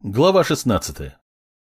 Глава 16.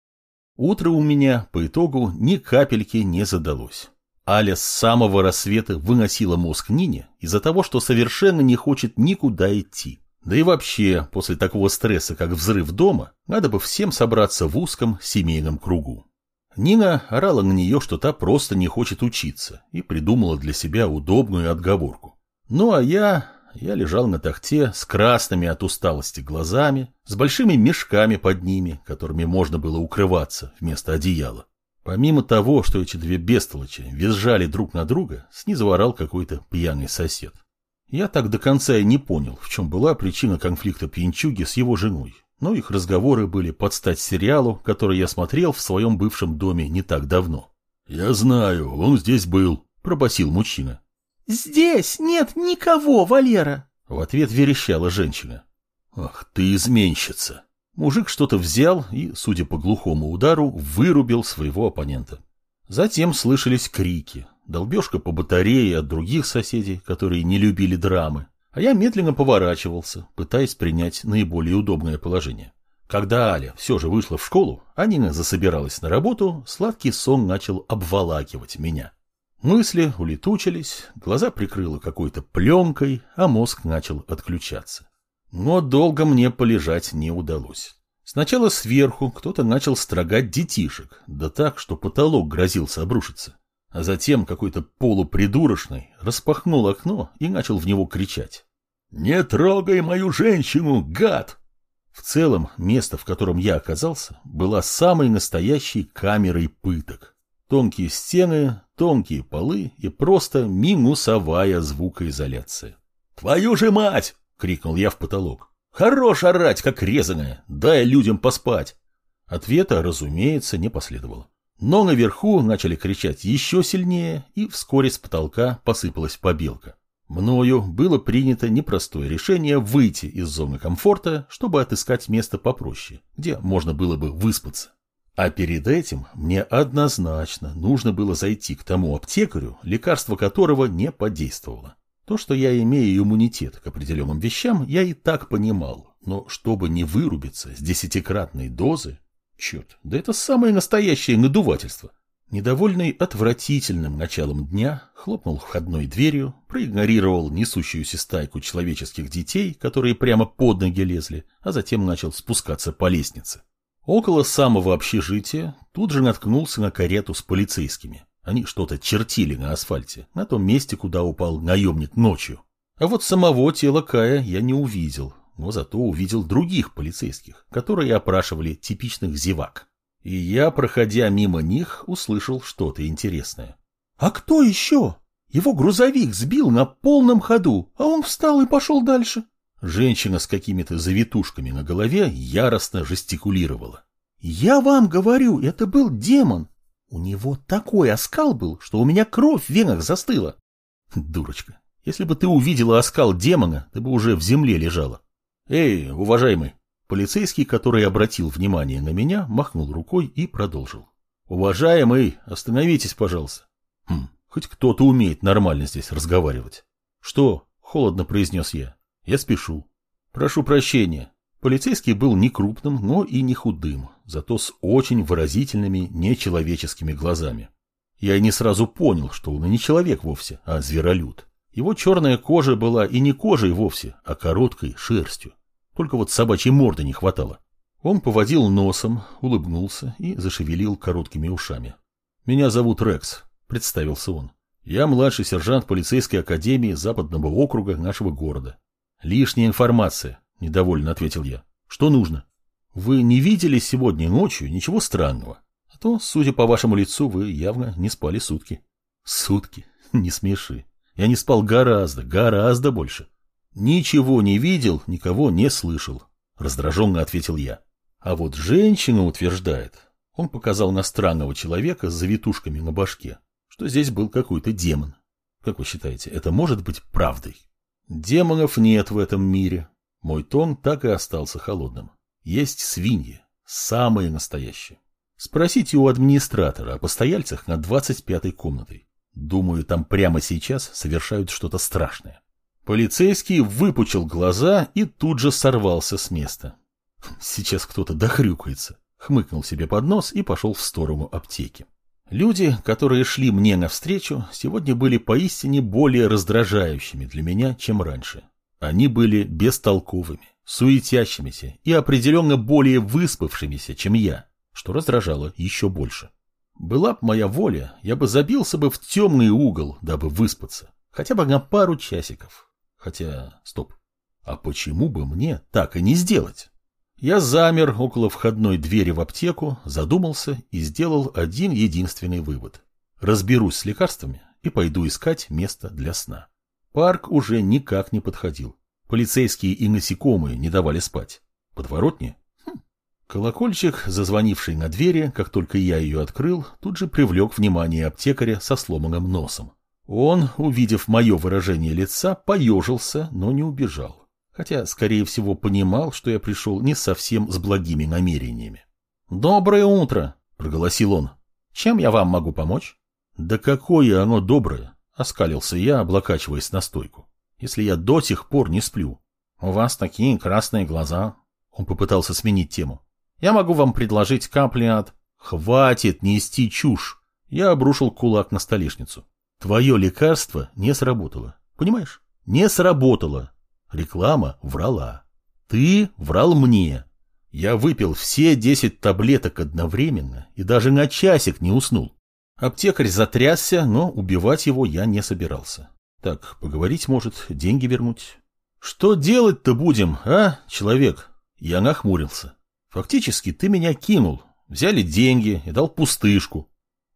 Утро у меня, по итогу, ни капельки не задалось. Аля с самого рассвета выносила мозг Нине из-за того, что совершенно не хочет никуда идти. Да и вообще, после такого стресса, как взрыв дома, надо бы всем собраться в узком семейном кругу. Нина орала на нее, что та просто не хочет учиться, и придумала для себя удобную отговорку. Ну а я лежал на тахте с красными от усталости глазами, с большими мешками под ними, которыми можно было укрываться вместо одеяла. Помимо того, что эти две бестолочи визжали друг на друга, снизу орал какой-то пьяный сосед. Я так до конца и не понял, в чем была причина конфликта пьянчуги с его женой, но их разговоры были под стать сериалу, который я смотрел в своем бывшем доме не так давно. «Я знаю, он здесь был», — пробасил мужчина. «Здесь нет никого, Валера!» В ответ верещала женщина. «Ах ты изменщица!» Мужик что-то взял и, судя по глухому удару, вырубил своего оппонента. Затем слышались крики, долбежка по батарее от других соседей, которые не любили драмы, а я медленно поворачивался, пытаясь принять наиболее удобное положение. Когда Аля все же вышла в школу, а Нина засобиралась на работу, сладкий сон начал обволакивать меня. Мысли улетучились, глаза прикрыло какой-то пленкой, а мозг начал отключаться. Но долго мне полежать не удалось. Сначала сверху кто-то начал строгать детишек, да так, что потолок грозился обрушиться. А затем какой-то полупридурочный распахнул окно и начал в него кричать. «Не трогай мою женщину, гад!» В целом, место, в котором я оказался, было самой настоящей камерой пыток. Тонкие стены, тонкие полы и просто минусовая звукоизоляция. «Твою же мать!» — крикнул я в потолок. «Хорош орать, как резаная! Дай людям поспать!» Ответа, разумеется, не последовало. Но наверху начали кричать еще сильнее, и вскоре с потолка посыпалась побелка. Мною было принято непростое решение выйти из зоны комфорта, чтобы отыскать место попроще, где можно было бы выспаться. А перед этим мне однозначно нужно было зайти к тому аптекарю, лекарство которого не подействовало. То, что я имею иммунитет к определенным вещам, я и так понимал, но чтобы не вырубиться с 10-кратной дозы, черт, да это самое настоящее надувательство. Недовольный отвратительным началом дня, хлопнул входной дверью, проигнорировал несущуюся стайку человеческих детей, которые прямо под ноги лезли, а затем начал спускаться по лестнице. Около самого общежития тут же наткнулся на карету с полицейскими. Они что-то чертили на асфальте, на том месте, куда упал наемник ночью. А вот самого тела Кая я не увидел, но зато увидел других полицейских, которые опрашивали типичных зевак. И я, проходя мимо них, услышал что-то интересное. «А кто еще? Его грузовик сбил на полном ходу, а он встал и пошел дальше». Женщина с какими-то завитушками на голове яростно жестикулировала. «Я вам говорю, это был демон. У него такой оскал был, что у меня кровь в венах застыла». Дурочка, если бы ты увидела оскал демона, ты бы уже в земле лежала. «Эй, уважаемый!» Полицейский, который обратил внимание на меня, махнул рукой и продолжил. «Уважаемый, остановитесь, пожалуйста». Хоть кто-то умеет нормально здесь разговаривать. «Что?» — холодно произнес я. «Я спешу». «Прошу прощения». Полицейский был не крупным, но и не худым, зато с очень выразительными нечеловеческими глазами. Я и не сразу понял, что он и не человек вовсе, а зверолюд. Его черная кожа была и не кожей вовсе, а короткой шерстью. Только вот собачьей морды не хватало. Он поводил носом, улыбнулся и зашевелил короткими ушами. «Меня зовут Рекс», — представился он. «Я младший сержант полицейской академии Западного округа нашего города». «Лишняя информация», — недовольно ответил я. «Что нужно?» «Вы не видели сегодня ночью ничего странного? А то, судя по вашему лицу, вы явно не спали сутки». «Сутки? Не смеши. Я не спал гораздо больше». «Ничего не видел, никого не слышал», — раздраженно ответил я. «А вот женщина утверждает», — он показал на странного человека с завитушками на башке, что здесь был какой-то демон. Как вы считаете, это может быть правдой?» «Демонов нет в этом мире». Мой тон так и остался холодным. Есть свиньи, самые настоящие. Спросите у администратора о постояльцах над 25-й комнатой. Думаю, там прямо сейчас совершают что-то страшное. Полицейский выпучил глаза и тут же сорвался с места. Сейчас кто-то дохрюкается. Хмыкнул себе под нос и пошел в сторону аптеки. Люди, которые шли мне навстречу, сегодня были поистине более раздражающими для меня, чем раньше. Они были бестолковыми, суетящимися и определенно более выспавшимися, чем я, что раздражало еще больше. Была б моя воля, я бы забился бы в темный угол, дабы выспаться, хотя бы на пару часиков. Хотя, стоп, а почему бы мне так и не сделать? Я замер около входной двери в аптеку, задумался и сделал один единственный вывод. Разберусь с лекарствами и пойду искать место для сна. Парк уже никак не подходил. Полицейские и насекомые не давали спать. Подворотни? Колокольчик, зазвонивший на двери, как только я ее открыл, тут же привлек внимание аптекаря со сломанным носом. Он, увидев мое выражение лица, поежился, но не убежал. Хотя, скорее всего, понимал, что я пришел не совсем с благими намерениями. «Доброе утро!» — проголосил он. «Чем я вам могу помочь?» «Да какое оно доброе!» — оскалился я, облокачиваясь на стойку. «Если я до сих пор не сплю». «У вас такие красные глаза!» Он попытался сменить тему. «Я могу вам предложить капли от...» «Хватит нести чушь!» Я обрушил кулак на столешницу. «Твое лекарство не сработало. Понимаешь? Не сработало!» Реклама врала. Ты врал мне. Я выпил все 10 таблеток одновременно и даже на часик не уснул. Аптекарь затрясся, но убивать его я не собирался. Так, поговорить может, деньги вернуть. Что делать-то будем, а, человек? Я нахмурился. Фактически ты меня кинул. Взяли деньги и дал пустышку.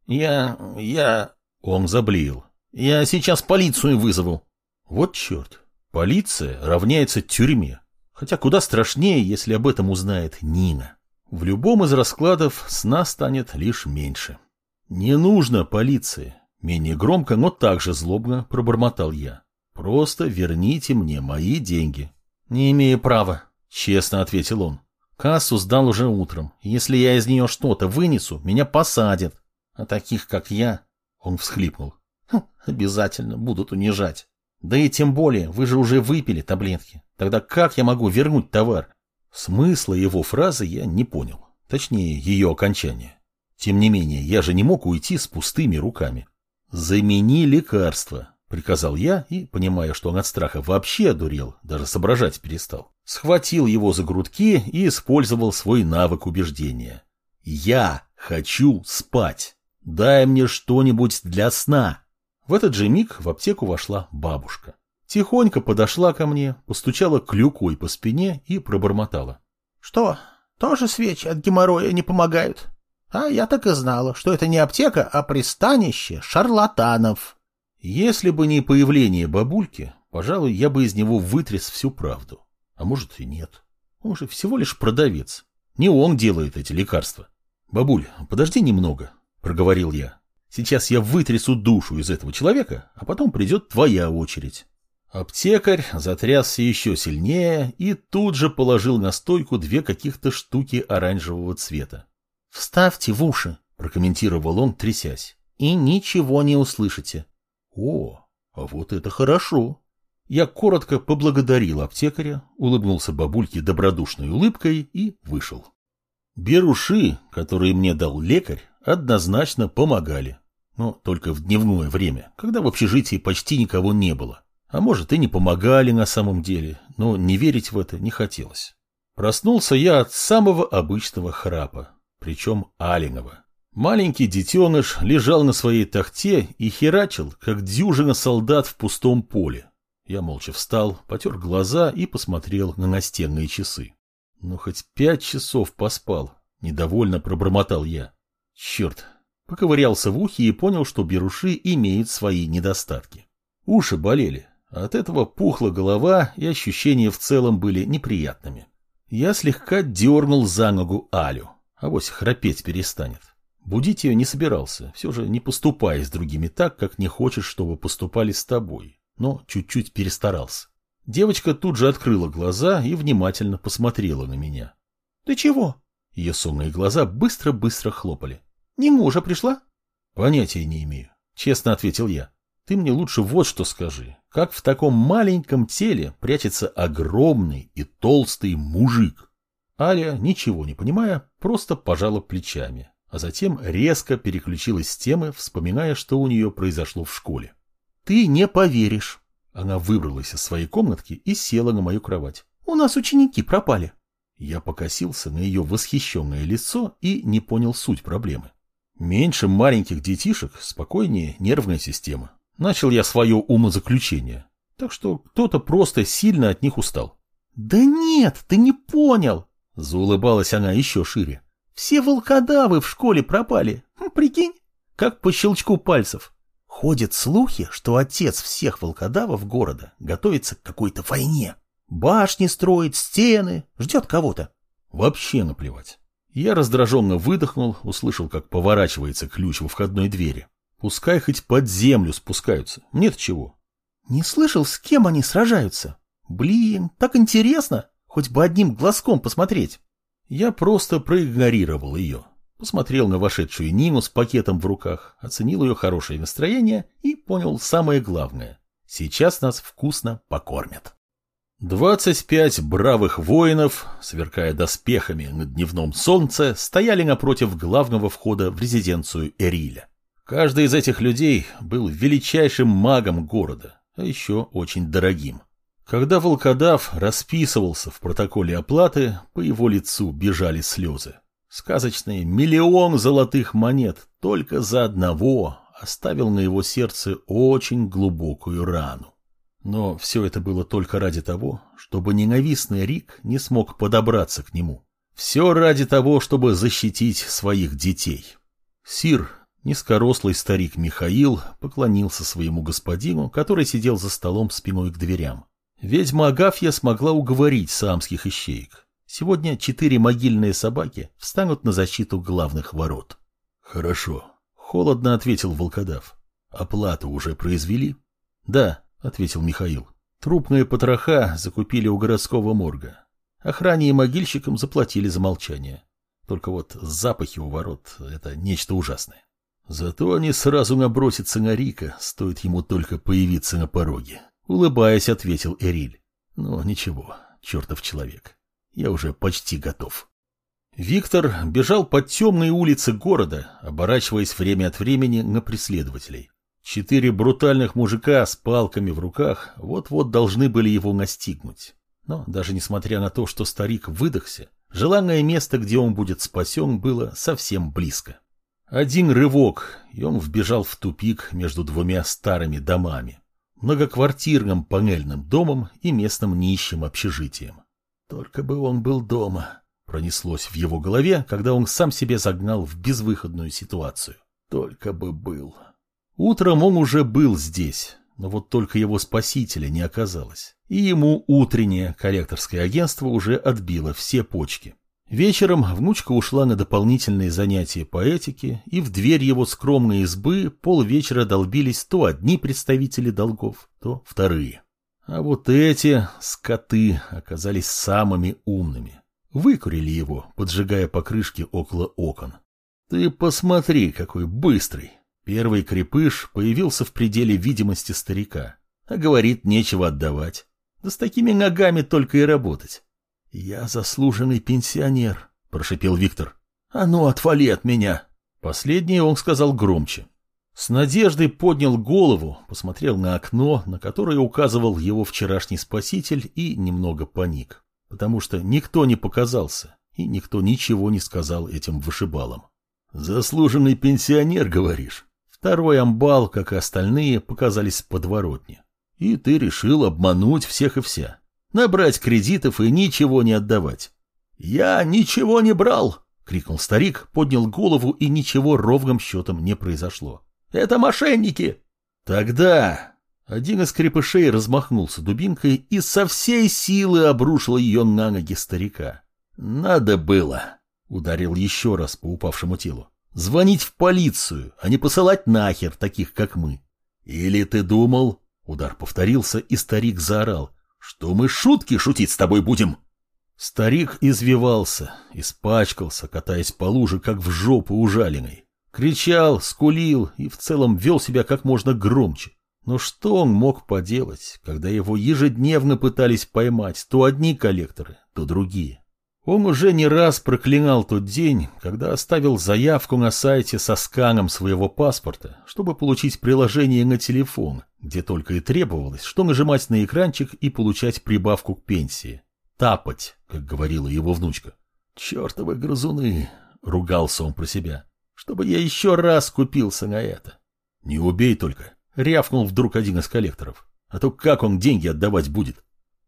Он заблеял. Я сейчас полицию вызову. Вот черт. Полиция равняется тюрьме. Хотя куда страшнее, если об этом узнает Нина. В любом из раскладов сна станет лишь меньше. Не нужно полиции. Менее громко, но также злобно пробормотал я. Просто верните мне мои деньги. Не имею права, честно ответил он. Кассу сдал уже утром. Если я из нее что-то вынесу, меня посадят. А таких, как я, он всхлипнул. Обязательно будут унижать. Да и тем более, вы же уже выпили таблетки. Тогда как я могу вернуть товар? Смысла его фразы я не понял. Точнее, ее окончание. Тем не менее, я же не мог уйти с пустыми руками. «Замени лекарство», — приказал я и, понимая, что он от страха вообще одурел, даже соображать перестал, схватил его за грудки и использовал свой навык убеждения. «Я хочу спать. Дай мне что-нибудь для сна». В этот же миг в аптеку вошла бабушка. Тихонько подошла ко мне, постучала клюкой по спине и пробормотала. «Что, тоже свечи от геморроя не помогают? А я так и знала, что это не аптека, а пристанище шарлатанов». Если бы не появление бабульки, пожалуй, я бы из него вытряс всю правду. А может и нет. Он же всего лишь продавец. Не он делает эти лекарства. «Бабуль, подожди немного», — проговорил я. «Сейчас я вытрясу душу из этого человека, а потом придет твоя очередь». Аптекарь затрясся еще сильнее и тут же положил на стойку 2 каких-то штуки оранжевого цвета. «Вставьте в уши», — прокомментировал он, трясясь, — «и ничего не услышите». «О, а вот это хорошо». Я коротко поблагодарил аптекаря, улыбнулся бабульке добродушной улыбкой и вышел. Беруши, которые мне дал лекарь, однозначно помогали. Но только в дневное время, когда в общежитии почти никого не было. А может и не помогали на самом деле, но не верить в это не хотелось. Проснулся я от самого обычного храпа, причем аленого. Маленький детеныш лежал на своей тахте и херачил, как дюжина солдат в пустом поле. Я молча встал, потер глаза и посмотрел на настенные часы. Ну, хоть 5 часов поспал, недовольно пробормотал я. Черт, поковырялся в ухе и понял, что беруши имеют свои недостатки. Уши болели, а от этого пухла голова и ощущения в целом были неприятными. Я слегка дернул за ногу Алю, авось храпеть перестанет. Будить ее не собирался, все же не поступай с другими так, как не хочешь, чтобы поступали с тобой, но чуть-чуть перестарался. Девочка тут же открыла глаза и внимательно посмотрела на меня. — Ты чего? Ее сонные глаза быстро-быстро хлопали. — Нина уже пришла? — Понятия не имею, честно ответил я. Ты мне лучше вот что скажи. Как в таком маленьком теле прячется огромный и толстый мужик? Аля, ничего не понимая, просто пожала плечами, а затем резко переключилась с темы, вспоминая, что у нее произошло в школе. Ты не поверишь. Она выбралась из своей комнатки и села на мою кровать. У нас ученики пропали. Я покосился на ее восхищенное лицо и не понял суть проблемы. Меньше маленьких детишек, спокойнее нервная система. Начал я свое умозаключение. Так что кто-то просто сильно от них устал. Да нет, ты не понял. Заулыбалась она еще шире. Все волкодавы в школе пропали. Прикинь, как по щелчку пальцев. Ходят слухи, что отец всех волкодавов города готовится к какой-то войне. Башни строит, стены, ждет кого-то. Вообще наплевать. Я раздраженно выдохнул, услышал, как поворачивается ключ во входной двери. Пускай хоть под землю спускаются. Мне-то чего? Не слышал, с кем они сражаются? Блин, так интересно. Хоть бы одним глазком посмотреть. Я просто проигнорировал ее. Посмотрел на вошедшую Нину с пакетом в руках, оценил ее хорошее настроение и понял самое главное. Сейчас нас вкусно покормят. 25 бравых воинов, сверкая доспехами на дневном солнце, стояли напротив главного входа в резиденцию Эриля. Каждый из этих людей был величайшим магом города, а еще очень дорогим. Когда волкодав расписывался в протоколе оплаты, по его лицу бежали слезы. Сказочный 1 миллион золотых монет только за одного оставил на его сердце очень глубокую рану. Но все это было только ради того, чтобы ненавистный Рик не смог подобраться к нему. Все ради того, чтобы защитить своих детей. Сир, низкорослый старик Михаил, поклонился своему господину, который сидел за столом спиной к дверям. Ведьма Агафья смогла уговорить саамских ищеек. Сегодня 4 могильные собаки встанут на защиту главных ворот. — Хорошо, — холодно ответил волкодав. — Оплату уже произвели? — Да, — ответил Михаил. Трупные потроха закупили у городского морга. Охране и могильщикам заплатили за молчание. Только вот запахи у ворот — это нечто ужасное. Зато они сразу набросятся на Рика, стоит ему только появиться на пороге. Улыбаясь, ответил Эриль. Ну, ничего, чертов человек. Я уже почти готов. Виктор бежал по темной улице города, оборачиваясь время от времени на преследователей. 4 брутальных мужика с палками в руках вот-вот должны были его настигнуть. Но даже несмотря на то, что старик выдохся, желанное место, где он будет спасен, было совсем близко. Один рывок, и он вбежал в тупик между 2 старыми домами. Многоквартирным панельным домом и местным нищим общежитием. Только бы он был дома, пронеслось в его голове, когда он сам себя загнал в безвыходную ситуацию. Только бы был. Утром он уже был здесь, но вот только его спасителя не оказалось. И ему утреннее коллекторское агентство уже отбило все почки. Вечером внучка ушла на дополнительные занятия по этике, и в дверь его скромной избы полвечера долбились то одни представители долгов, то вторые. А вот эти скоты оказались самыми умными. Выкурили его, поджигая покрышки около окон. Ты посмотри, какой быстрый. Первый крепыш появился в пределе видимости старика, а говорит, нечего отдавать. Да с такими ногами только и работать. «Я заслуженный пенсионер», — прошипел Виктор. «А ну, отвали от меня!» Последнее он сказал громче. С надеждой поднял голову, посмотрел на окно, на которое указывал его вчерашний спаситель, и немного паник, потому что никто не показался, и никто ничего не сказал этим вышибалам. «Заслуженный пенсионер, говоришь?» Второй амбал, как и остальные, показались с подворотни. «И ты решил обмануть всех и вся. Набрать кредитов и ничего не отдавать». «Я ничего не брал!» — крикнул старик, поднял голову, и ничего ровным счетом не произошло. «Это мошенники!» «Тогда...» Один из крепышей размахнулся дубинкой и со всей силы обрушил ее на ноги старика. «Надо было!» — ударил еще раз по упавшему телу. «Звонить в полицию, а не посылать нахер таких, как мы!» «Или ты думал...» — удар повторился, и старик заорал. «Что мы шутки шутить с тобой будем?» Старик извивался, испачкался, катаясь по луже, как в жопу ужаленной. Кричал, скулил и в целом вел себя как можно громче. Но что он мог поделать, когда его ежедневно пытались поймать то одни коллекторы, то другие? Он уже не раз проклинал тот день, когда оставил заявку на сайте со сканом своего паспорта, чтобы получить приложение на телефон, где только и требовалось, что нажимать на экранчик и получать прибавку к пенсии. «Тапать», как говорила его внучка. «Чертовы грызуны», — ругался он про себя, — «чтобы я еще раз купился на это». «Не убей только», — рявкнул вдруг один из коллекторов, «а то как он деньги отдавать будет?»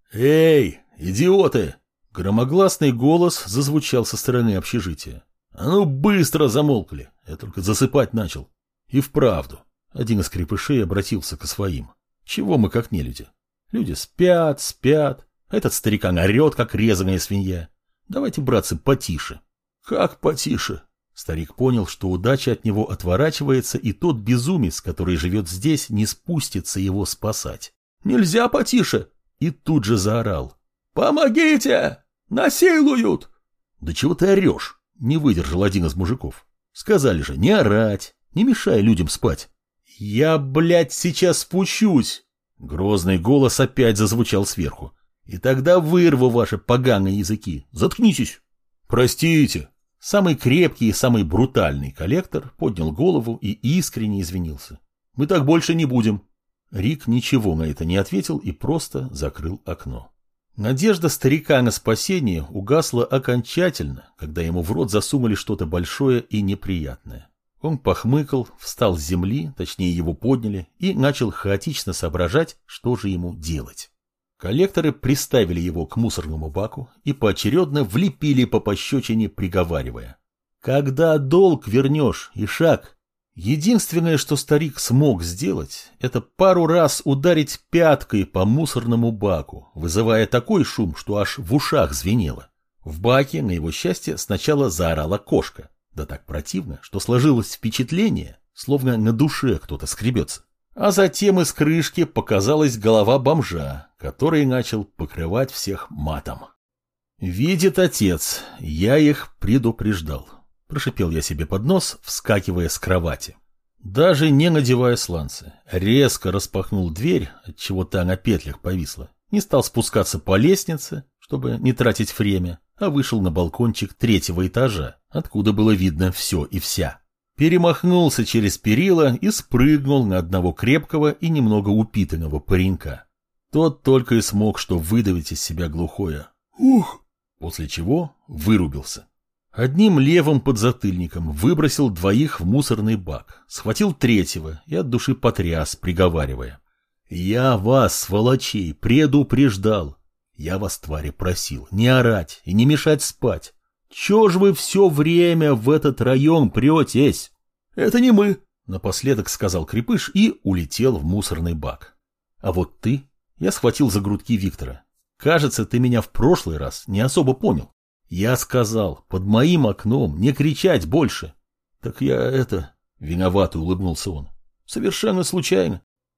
«Эй, идиоты!» Громогласный голос зазвучал со стороны общежития. «А ну быстро замолкли! Я только засыпать начал». И вправду, один из крепышей обратился к своим. «Чего мы как нелюди? Люди спят, спят, а этот старикан орет, как резаная свинья. Давайте, братцы, потише». «Как потише?» Старик понял, что удача от него отворачивается, и тот безумец, который живет здесь, не спустится его спасать. «Нельзя потише!» И тут же заорал. «Помогите! Насилуют!» «Да чего ты орешь?» — не выдержал один из мужиков. «Сказали же, не орать, не мешай людям спать». «Я, блядь, сейчас спущусь!» Грозный голос опять зазвучал сверху. «И тогда вырву ваши поганые языки. Заткнитесь!» «Простите!» Самый крепкий и самый брутальный коллектор поднял голову и искренне извинился. «Мы так больше не будем». Рик ничего на это не ответил и просто закрыл окно. Надежда старика на спасение угасла окончательно, когда ему в рот засунули что-то большое и неприятное. Он похмыкал, встал с земли, точнее его подняли, и начал хаотично соображать, что же ему делать. Коллекторы приставили его к мусорному баку и поочередно влепили по пощечине, приговаривая: «Когда долг вернешь, Ишак?» Единственное, что старик смог сделать, это пару раз ударить пяткой по мусорному баку, вызывая такой шум, что аж в ушах звенело. В баке, на его счастье, сначала заорала кошка, да так противно, что сложилось впечатление, словно на душе кто-то скребется. А затем из крышки показалась голова бомжа, который начал покрывать всех матом. «Видит отец, я их предупреждал». Прошипел я себе под нос, вскакивая с кровати. Даже не надевая сланцы, резко распахнул дверь, отчего та на петлях повисла. Не стал спускаться по лестнице, чтобы не тратить время, а вышел на балкончик 3-го этажа, откуда было видно все и вся. Перемахнулся через перила и спрыгнул на одного крепкого и немного упитанного паренька. Тот только и смог что выдавить из себя глухое «Ух!», после чего вырубился. Одним левым подзатыльником выбросил двоих в мусорный бак, схватил третьего и от души потряс, приговаривая: «Я вас, сволочей, предупреждал. Я вас, твари, просил не орать и не мешать спать. Чё ж вы все время в этот район претесь?» «Это не мы», — напоследок сказал крепыш и улетел в мусорный бак. «А вот ты...» — я схватил за грудки Виктора. «Кажется, ты меня в прошлый раз не особо понял. Я сказал, под моим окном не кричать больше». «Так я это...» — виновато улыбнулся он. «Совершенно случайно».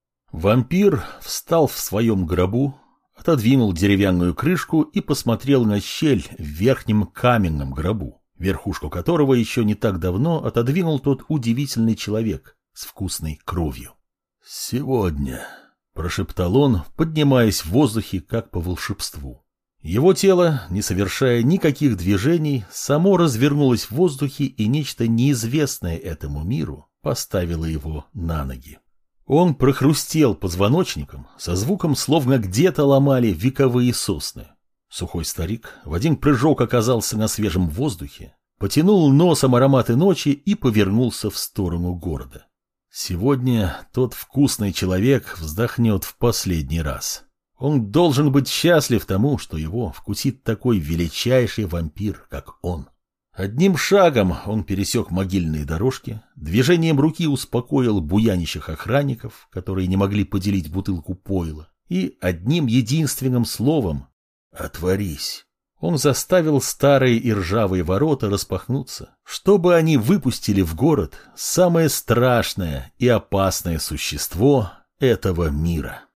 Вампир встал в своем гробу, отодвинул деревянную крышку и посмотрел на щель в верхнем каменном гробу, верхушку которого еще не так давно отодвинул тот удивительный человек с вкусной кровью. «Сегодня...» — прошептал он, поднимаясь в воздухе, как по волшебству. Его тело, не совершая никаких движений, само развернулось в воздухе, и нечто неизвестное этому миру поставило его на ноги. Он прохрустел позвоночником, со звуком, словно где-то ломали вековые сосны. Сухой старик в один прыжок оказался на свежем воздухе, потянул носом ароматы ночи и повернулся в сторону города. Сегодня тот вкусный человек вздохнет в последний раз. Он должен быть счастлив тому, что его вкусит такой величайший вампир, как он. Одним шагом он пересек могильные дорожки, движением руки успокоил буянищих охранников, которые не могли поделить бутылку пойла, и одним единственным словом «Отворись!» он заставил старые и ржавые ворота распахнуться, чтобы они выпустили в город самое страшное и опасное существо этого мира.